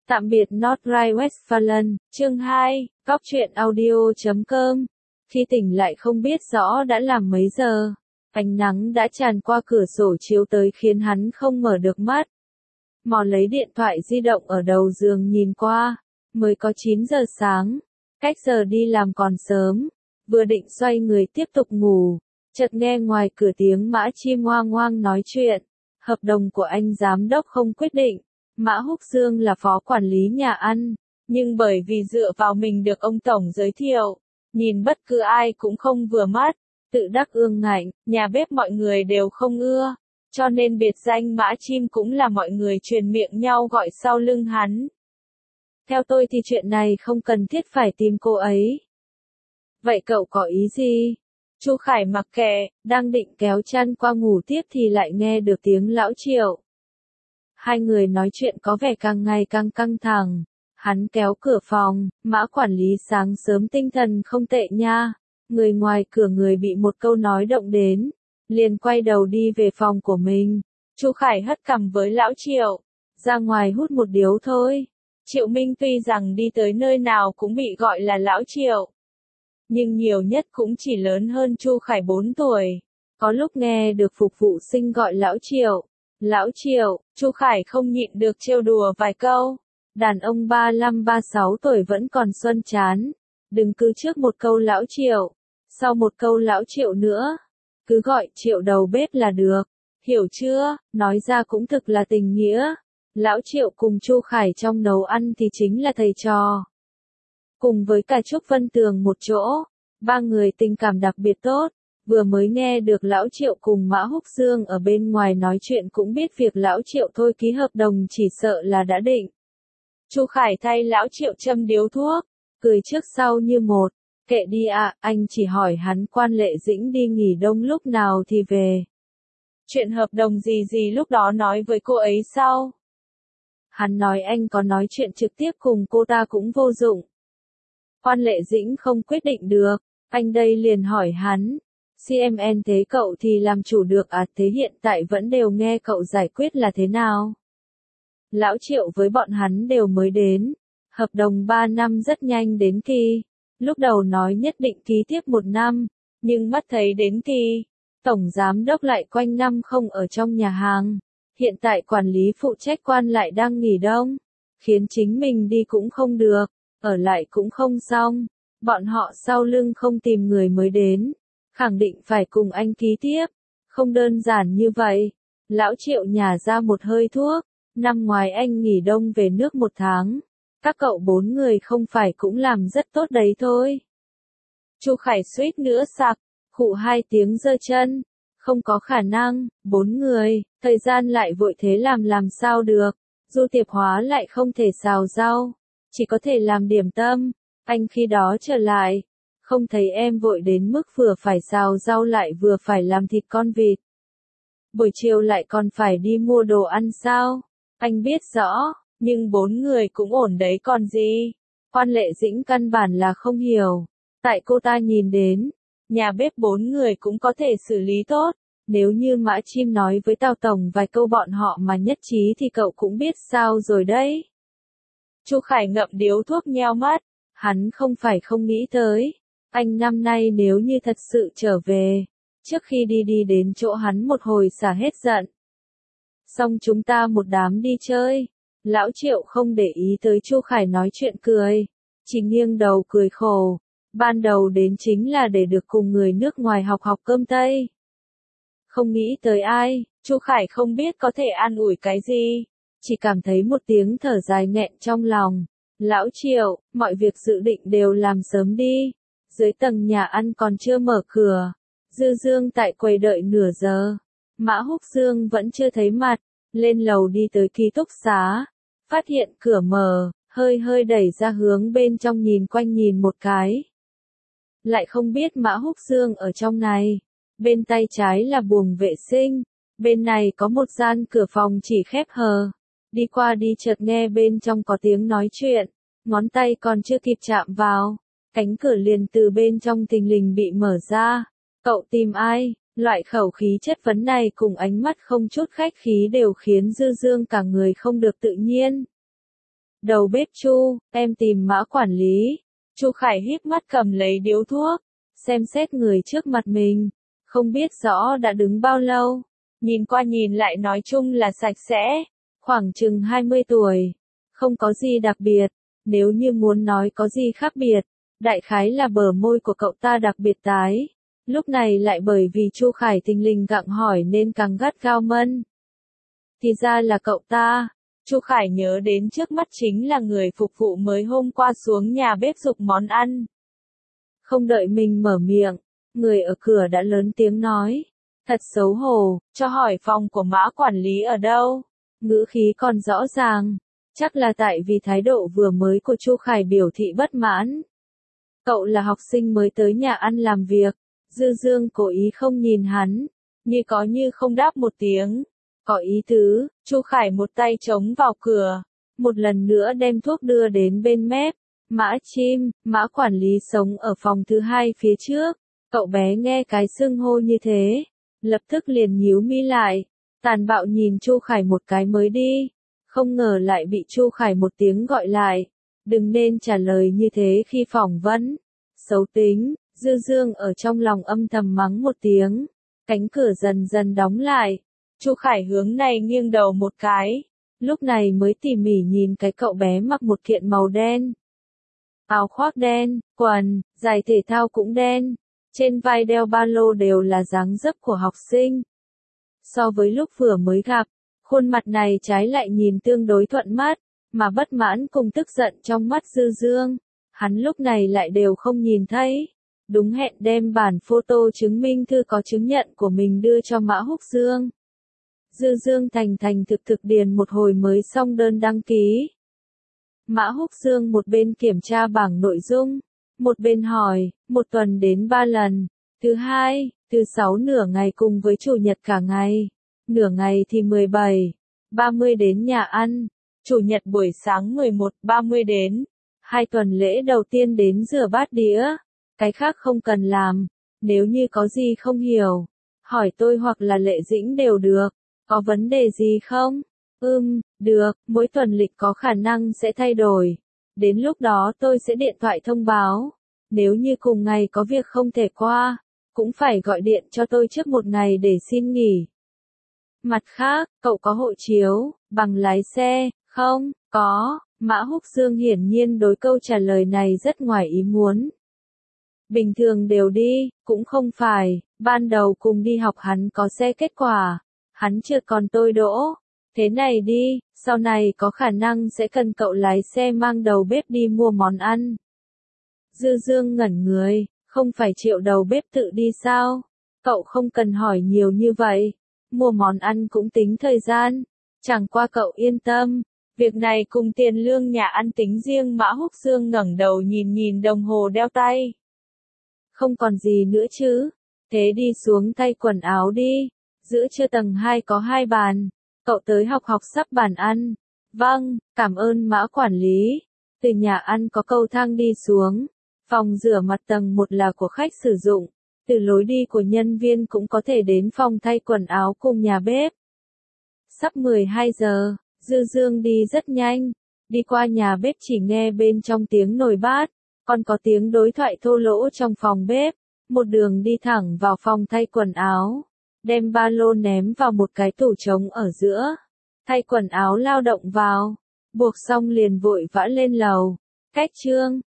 Tạm biệt Nordrhein-Westfalen, chương 2, Góc truyện audio.com. Khi tỉnh lại không biết rõ đã là mấy giờ, ánh nắng đã tràn qua cửa sổ chiếu tới khiến hắn không mở được mắt. Mò lấy điện thoại di động ở đầu giường nhìn qua, mới có 9 giờ sáng, cách giờ đi làm còn sớm, vừa định xoay người tiếp tục ngủ, chợt nghe ngoài cửa tiếng Mã Chim ngoang ngoang nói chuyện, hợp đồng của anh giám đốc không quyết định. Mã Húc Dương là phó quản lý nhà ăn, nhưng bởi vì dựa vào mình được ông Tổng giới thiệu, nhìn bất cứ ai cũng không vừa mắt, tự đắc ương ngạnh, nhà bếp mọi người đều không ưa, cho nên biệt danh Mã Chim cũng là mọi người truyền miệng nhau gọi sau lưng hắn. Theo tôi thì chuyện này không cần thiết phải tìm cô ấy. Vậy cậu có ý gì? Chu Khải mặc kệ, đang định kéo chăn qua ngủ tiếp thì lại nghe được tiếng lão Triệu. Hai người nói chuyện có vẻ càng ngày càng căng thẳng. Hắn kéo cửa phòng, Mã quản lý sáng sớm tinh thần không tệ nha. Người ngoài cửa người bị một câu nói động đến, liền quay đầu đi về phòng của mình. Chu Khải hất cằm với lão Triệu, ra ngoài hút một điếu thôi. Triệu Minh tuy rằng đi tới nơi nào cũng bị gọi là lão Triệu, nhưng nhiều nhất cũng chỉ lớn hơn Chu Khải 4 tuổi. Có lúc nghe được phục vụ sinh gọi lão Triệu. Lão Triệu, Chu Khải không nhịn được trêu đùa vài câu. Đàn ông 35-36 tuổi vẫn còn xuân chán. Đừng cứ trước một câu lão Triệu, sau một câu lão Triệu nữa. Cứ gọi Triệu đầu bếp là được. Hiểu chưa? Nói ra cũng thực là tình nghĩa. Lão Triệu cùng Chu Khải trong nấu ăn thì chính là thầy trò. Cùng với cả Trúc Vân Tường một chỗ, ba người tình cảm đặc biệt tốt. Vừa mới nghe được lão Triệu cùng Mã Húc Dương ở bên ngoài nói chuyện cũng biết việc lão Triệu thôi ký hợp đồng chỉ sợ là đã định. Chu Khải thay lão Triệu châm điếu thuốc, cười trước sau như một. Kệ đi ạ, anh chỉ hỏi hắn Quan Lệ Dĩnh đi nghỉ đông lúc nào thì về. Chuyện hợp đồng gì lúc đó nói với cô ấy sau. Hắn nói anh có nói chuyện trực tiếp cùng cô ta cũng vô dụng. Quan Lệ Dĩnh không quyết định được, anh đây liền hỏi hắn. CMN thế cậu thì làm chủ được à, thế hiện tại vẫn đều nghe cậu giải quyết là thế nào? Lão Triệu với bọn hắn đều mới đến, hợp đồng 3 năm rất nhanh đến kỳ, lúc đầu nói nhất định ký tiếp 1 năm, nhưng mắt thấy đến kỳ, tổng giám đốc lại quanh năm không ở trong nhà hàng, hiện tại quản lý phụ trách quan lại đang nghỉ đông, khiến chính mình đi cũng không được, ở lại cũng không xong, bọn họ sau lưng không tìm người mới đến. Khẳng định phải cùng anh ký tiếp, không đơn giản như vậy. Lão Triệu nhả ra một hơi thuốc, năm ngoái anh nghỉ đông về nước 1 tháng, các cậu 4 người không phải cũng làm rất tốt đấy thôi. Chu Khải suýt nữa sặc, khụ 2 tiếng giơ chân, không có khả năng, 4 người, thời gian lại vội thế làm sao được, Du Tiệp Hóa lại không thể xào rau, chỉ có thể làm điểm tâm, anh khi đó trở lại. Không thấy em vội đến mức vừa phải xào rau lại vừa phải làm thịt con vịt. Buổi chiều lại còn phải đi mua đồ ăn sao? Anh biết rõ, nhưng 4 người cũng ổn đấy còn gì. Quan Lệ Dĩnh căn bản là không hiểu. Tại cô ta nhìn đến, nhà bếp 4 người cũng có thể xử lý tốt. Nếu như Mã Chim nói với Tào Tổng vài câu bọn họ mà nhất trí thì cậu cũng biết sao rồi đấy. Chu Khải ngậm điếu thuốc nheo mắt, hắn không phải không nghĩ tới. Anh năm nay nếu như thật sự trở về, trước khi đi đến chỗ hắn một hồi xả hết giận. Xong chúng ta một đám đi chơi. Lão Triệu không để ý tới Chu Khải nói chuyện cười, chỉ nghiêng đầu cười khổ. Ban đầu đến chính là để được cùng người nước ngoài học cơm Tây. Không nghĩ tới ai, Chu Khải không biết có thể an ủi cái gì, chỉ cảm thấy một tiếng thở dài nghẹn trong lòng. Lão Triệu, mọi việc dự định đều làm sớm đi. Dưới tầng nhà ăn còn chưa mở cửa. Dư Dương tại quầy đợi nửa giờ. Mã Húc Dương vẫn chưa thấy mặt. Lên lầu đi tới ký túc xá. Phát hiện cửa mở, hơi đẩy ra hướng bên trong nhìn quanh nhìn một cái. Lại không biết Mã Húc Dương ở trong này. Bên tay trái là buồng vệ sinh. Bên này có một gian cửa phòng chỉ khép hờ. Đi qua đi chợt nghe bên trong có tiếng nói chuyện. Ngón tay còn chưa kịp chạm vào. Cánh cửa liền từ bên trong thình lình bị mở ra. Cậu tìm ai? Loại khẩu khí chất vấn này cùng ánh mắt không chút khách khí đều khiến Dư Dương cả người không được tự nhiên. Đầu bếp Chu, em tìm Mã quản lý. Chu Khải híp mắt cầm lấy điếu thuốc, xem xét người trước mặt mình, không biết rõ đã đứng bao lâu, nhìn qua nhìn lại nói chung là sạch sẽ, khoảng chừng 20 tuổi, không có gì đặc biệt, nếu như muốn nói có gì khác biệt, đại khái là bờ môi của cậu ta đặc biệt tái, lúc này lại bởi vì Chu Khải thình lình gặng hỏi nên càng gắt gao mân. Thì ra là cậu ta. Chu Khải nhớ đến trước mắt chính là người phục vụ mới hôm qua xuống nhà bếp giục món ăn. Không đợi mình mở miệng, người ở cửa đã lớn tiếng nói. Thật xấu hổ, cho hỏi phòng của Mã quản lý ở đâu. Ngữ khí còn rõ ràng, chắc là tại vì thái độ vừa mới của Chu Khải biểu thị bất mãn. Cậu là học sinh mới tới nhà ăn làm việc, Dư Dương cố ý không nhìn hắn, như có như không đáp một tiếng. Có ý tứ, Chu Khải một tay chống vào cửa, một lần nữa đem thuốc đưa đến bên mép. Mã Chim, Mã quản lý sống ở phòng thứ hai phía trước. Cậu bé nghe cái xưng hô như thế, lập tức liền nhíu mi lại, tàn bạo nhìn Chu Khải một cái mới đi, không ngờ lại bị Chu Khải một tiếng gọi lại. Đừng nên trả lời như thế khi phỏng vấn. Xấu tính, Dư Dương ở trong lòng âm thầm mắng một tiếng, cánh cửa dần dần đóng lại. Chu Khải hướng này nghiêng đầu một cái, lúc này mới tỉ mỉ nhìn cái cậu bé mặc một kiện màu đen. Áo khoác đen, quần, giày thể thao cũng đen, trên vai đeo ba lô đều là dáng dấp của học sinh. So với lúc vừa mới gặp, khuôn mặt này trái lại nhìn tương đối thuận mắt, mà bất mãn cùng tức giận trong mắt Dư Dương, hắn lúc này lại đều không nhìn thấy. Đúng hẹn đem bản photo chứng minh thư có chứng nhận của mình đưa cho Mã Húc Dương. Dư Dương thành thành thực thực điền một hồi mới xong đơn đăng ký. Mã Húc Dương một bên kiểm tra bảng nội dung, một bên hỏi, một tuần đến 3 lần, thứ hai, thứ sáu nửa ngày cùng với chủ nhật cả ngày, nửa ngày thì 17, 30 đến nhà ăn, chủ nhật buổi sáng 11, 30 đến, 2 tuần lễ đầu tiên đến rửa bát đĩa, cái khác không cần làm, nếu như có gì không hiểu, hỏi tôi hoặc là Lệ Dĩnh đều được. Có vấn đề gì không? Được, mỗi tuần lịch có khả năng sẽ thay đổi. Đến lúc đó tôi sẽ điện thoại thông báo. Nếu như cùng ngày có việc không thể qua, cũng phải gọi điện cho tôi trước một ngày để xin nghỉ. Mặt khác, cậu có hộ chiếu, bằng lái xe, không? Có. Mã Húc Dương hiển nhiên đối câu trả lời này rất ngoài ý muốn. Bình thường đều đi, cũng không phải, ban đầu cùng đi học hắn có xe kết quả. Hắn chưa còn tôi đỗ. Thế này đi, sau này có khả năng sẽ cần cậu lái xe mang đầu bếp đi mua món ăn. Dư Dương ngẩn người, không phải triệu đầu bếp tự đi sao? Cậu không cần hỏi nhiều như vậy. Mua món ăn cũng tính thời gian. Chẳng qua cậu yên tâm. Việc này cùng tiền lương nhà ăn tính riêng. Mã Húc Dương ngẩng đầu nhìn nhìn đồng hồ đeo tay. Không còn gì nữa chứ. Thế đi xuống thay quần áo đi. Giữa trưa tầng 2 có 2 bàn, cậu tới học sắp bàn ăn. Vâng, cảm ơn Mã quản lý. Từ nhà ăn có cầu thang đi xuống, phòng rửa mặt tầng 1 là của khách sử dụng, từ lối đi của nhân viên cũng có thể đến phòng thay quần áo cùng nhà bếp. Sắp 12 giờ, Dư Dương đi rất nhanh, đi qua nhà bếp chỉ nghe bên trong tiếng nồi bát, còn có tiếng đối thoại thô lỗ trong phòng bếp, một đường đi thẳng vào phòng thay quần áo. Đem ba lô ném vào một cái tủ trống ở giữa, thay quần áo lao động vào, buộc xong liền vội vã lên lầu. Cách chương